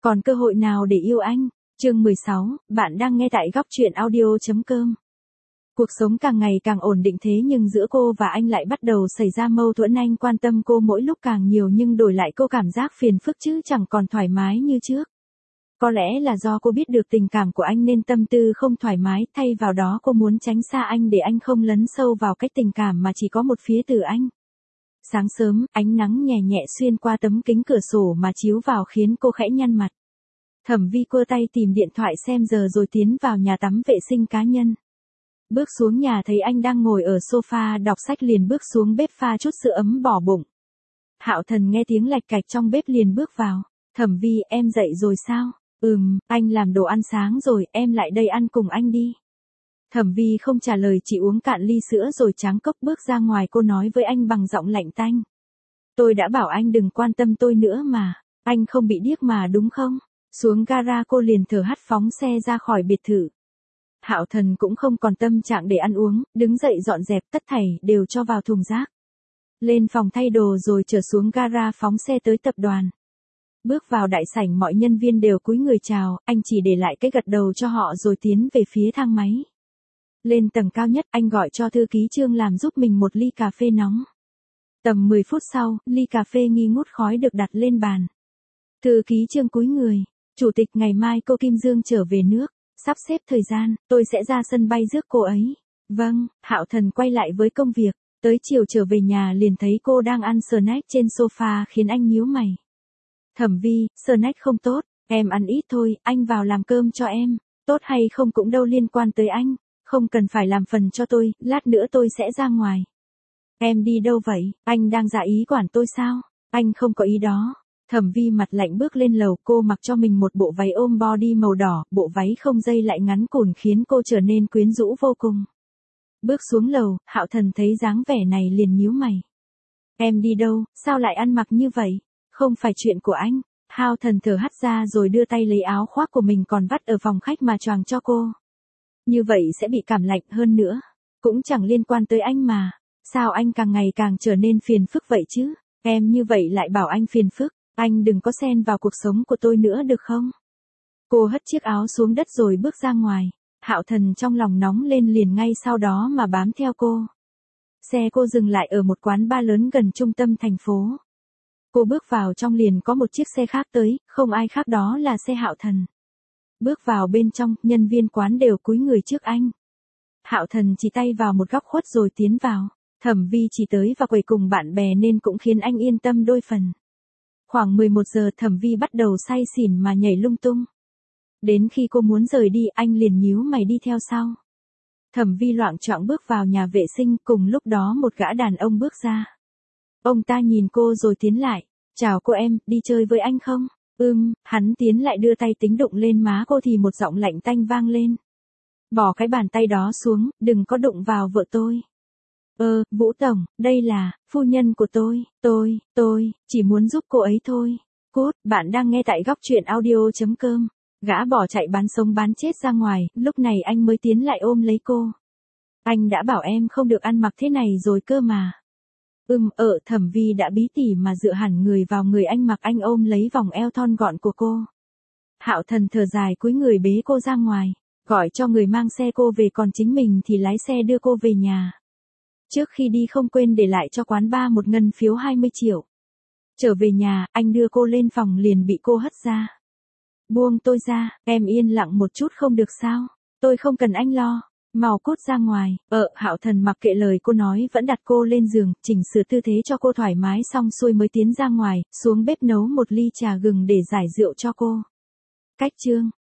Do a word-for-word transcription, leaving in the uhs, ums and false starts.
Còn cơ hội nào để yêu anh? Chương mười sáu, bạn đang nghe tại góc truyện audio.com. Cuộc sống càng ngày càng ổn định thế nhưng giữa cô và anh lại bắt đầu xảy ra mâu thuẫn. Anh quan tâm cô mỗi lúc càng nhiều nhưng đổi lại cô cảm giác phiền phức chứ chẳng còn thoải mái như trước. Có lẽ là do cô biết được tình cảm của anh nên tâm tư không thoải mái, thay vào đó cô muốn tránh xa anh để anh không lấn sâu vào cách tình cảm mà chỉ có một phía từ anh. Sáng sớm, ánh nắng nhẹ nhẹ xuyên qua tấm kính cửa sổ mà chiếu vào khiến cô khẽ nhăn mặt. Thẩm Vi cua tay tìm điện thoại xem giờ rồi tiến vào nhà tắm vệ sinh cá nhân. Bước xuống nhà thấy anh đang ngồi ở sofa đọc sách liền bước xuống bếp pha chút sữa ấm bỏ bụng. Hạo Thần nghe tiếng lạch cạch trong bếp liền bước vào. Thẩm Vi, em dậy rồi sao? Ừm, anh làm đồ ăn sáng rồi, em lại đây ăn cùng anh đi. Thẩm Vi không trả lời, chỉ uống cạn ly sữa rồi tráng cốc bước ra ngoài. Cô nói với anh bằng giọng lạnh tanh. Tôi đã bảo anh đừng quan tâm tôi nữa mà, anh không bị điếc mà đúng không? Xuống gara cô liền thở hắt phóng xe ra khỏi biệt thự. Hạo Thần cũng không còn tâm trạng để ăn uống, đứng dậy dọn dẹp tất thảy đều cho vào thùng rác. Lên phòng thay đồ rồi trở xuống gara phóng xe tới tập đoàn. Bước vào đại sảnh mọi nhân viên đều cúi người chào, anh chỉ để lại cái gật đầu cho họ rồi tiến về phía thang máy. Lên tầng cao nhất anh gọi cho thư ký Trương làm giúp mình một ly cà phê nóng. Tầm mười phút sau, ly cà phê nghi ngút khói được đặt lên bàn. Thư ký Trương cúi người. Chủ tịch, ngày mai cô Kim Dương trở về nước. Sắp xếp thời gian, tôi sẽ ra sân bay rước cô ấy. Vâng, Hạo Thần quay lại với công việc. Tới chiều trở về nhà liền thấy cô đang ăn snack trên sofa khiến anh nhíu mày. Thẩm Vi, snack không tốt, em ăn ít thôi, anh vào làm cơm cho em. Tốt hay không cũng đâu liên quan tới anh. Không cần phải làm phần cho tôi, lát nữa tôi sẽ ra ngoài. Em đi đâu vậy, anh đang giả ý quản tôi sao? Anh không có ý đó. Thẩm Vi mặt lạnh bước lên lầu, cô mặc cho mình một bộ váy ôm body màu đỏ, bộ váy không dây lại ngắn cùn khiến cô trở nên quyến rũ vô cùng. Bước xuống lầu, Hạo Thần thấy dáng vẻ này liền nhíu mày. Em đi đâu, sao lại ăn mặc như vậy? Không phải chuyện của anh. Hạo Thần thở hắt ra rồi đưa tay lấy áo khoác của mình còn vắt ở phòng khách mà choàng cho cô. Như vậy sẽ bị cảm lạnh hơn nữa. Cũng chẳng liên quan tới anh mà. Sao anh càng ngày càng trở nên phiền phức vậy chứ? Em như vậy lại bảo anh phiền phức. Anh đừng có xen vào cuộc sống của tôi nữa được không? Cô hất chiếc áo xuống đất rồi bước ra ngoài. Hạo Thần trong lòng nóng lên liền ngay sau đó mà bám theo cô. Xe cô dừng lại ở một quán bar lớn gần trung tâm thành phố. Cô bước vào trong liền có một chiếc xe khác tới, không ai khác đó là xe Hạo Thần. Bước vào bên trong, nhân viên quán đều cúi người trước anh. Hạo Thần chỉ tay vào một góc khuất rồi tiến vào. Thẩm Vi chỉ tới và quầy cùng bạn bè nên cũng khiến anh yên tâm đôi phần. Khoảng mười một giờ Thẩm Vi bắt đầu say xỉn mà nhảy lung tung. Đến khi cô muốn rời đi anh liền nhíu mày đi theo sau. Thẩm Vi loạng choạng bước vào nhà vệ sinh, cùng lúc đó một gã đàn ông bước ra. Ông ta nhìn cô rồi tiến lại. Chào cô em, đi chơi với anh không? Ừm, hắn tiến lại đưa tay tính đụng lên má cô thì một giọng lạnh tanh vang lên. Bỏ cái bàn tay đó xuống, đừng có đụng vào vợ tôi. Ơ, ờ, Vũ Tổng, đây là, phu nhân của tôi, tôi, tôi, chỉ muốn giúp cô ấy thôi. Cút, bạn đang nghe tại góc truyện audio.com. Gã bỏ chạy bán sống bán chết ra ngoài, lúc này anh mới tiến lại ôm lấy cô. Anh đã bảo em không được ăn mặc thế này rồi cơ mà. Ừm, ở Thẩm Vi đã bí tỉ mà dựa hẳn người vào người anh mặc anh ôm lấy vòng eo thon gọn của cô. Hạo Thần thở dài cúi người bế cô ra ngoài, gọi cho người mang xe cô về còn chính mình thì lái xe đưa cô về nhà. Trước khi đi không quên để lại cho quán bar một ngân phiếu hai mươi triệu. Trở về nhà, anh đưa cô lên phòng liền bị cô hất ra. Buông tôi ra, em yên lặng một chút không được sao? Tôi không cần anh lo. Mau cút ra ngoài. Ờ, Hạo Thần mặc kệ lời cô nói vẫn đặt cô lên giường, chỉnh sửa tư thế cho cô thoải mái xong xuôi mới tiến ra ngoài, xuống bếp nấu một ly trà gừng để giải rượu cho cô. Cách chương.